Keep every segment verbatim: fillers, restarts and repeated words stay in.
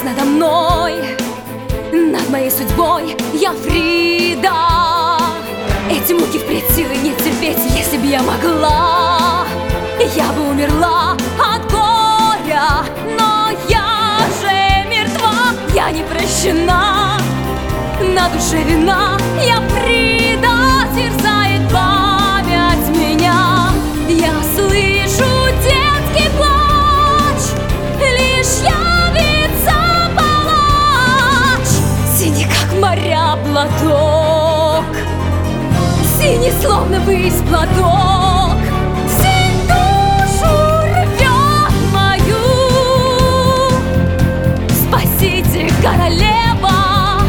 надо мной, над моей судьбой. Я Фрида. Эти муки впредь силы не терпеть. Если бы я могла, я бы умерла от горя. Но я же мертва, я не прощена, на душе вина. Я Фрида, терзает память меня. Я слышу детский плач, лишь явится палач. Синий, как моря, платок, синий, словно высь платок. Синь душу рвет мою. Спасите, королева.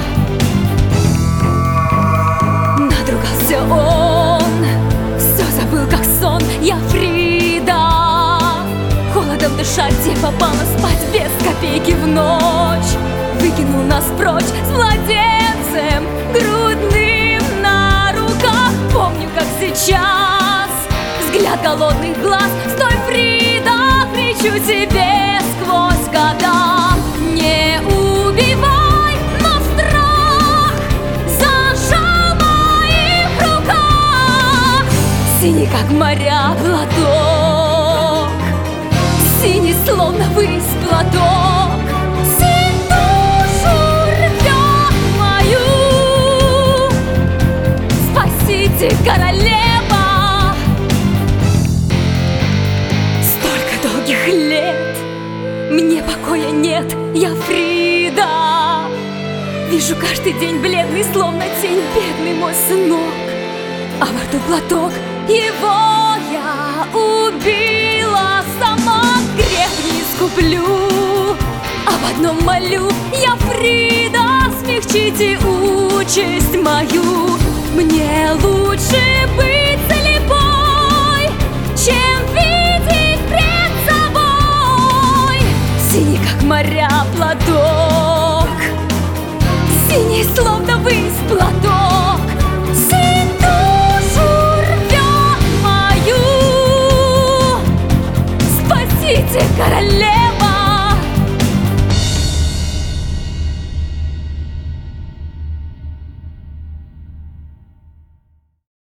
Надругался он, все забыл, как сон. Я Фрида. Холодом дышать, где попало спать, без копейки в ночь. Выкинул нас прочь с младенцем грудным на руках. Помню, как сейчас, взгляд голодных глаз. Стой, Фрида, кричу тебе сквозь года. Не убивай, но страх зажал в моих руках. Синий, как моря, платок, синий, словно высь платок. Синь душу рвет мою. Спасите, королева. Столько долгих лет мне покоя нет. Я Фрида. Вижу каждый день бледный, словно тень, бедный мой сынок. А во рту платок, его я убила сама. Грех не искуплю, об одном молю. Я Фрида, смягчите участь мою.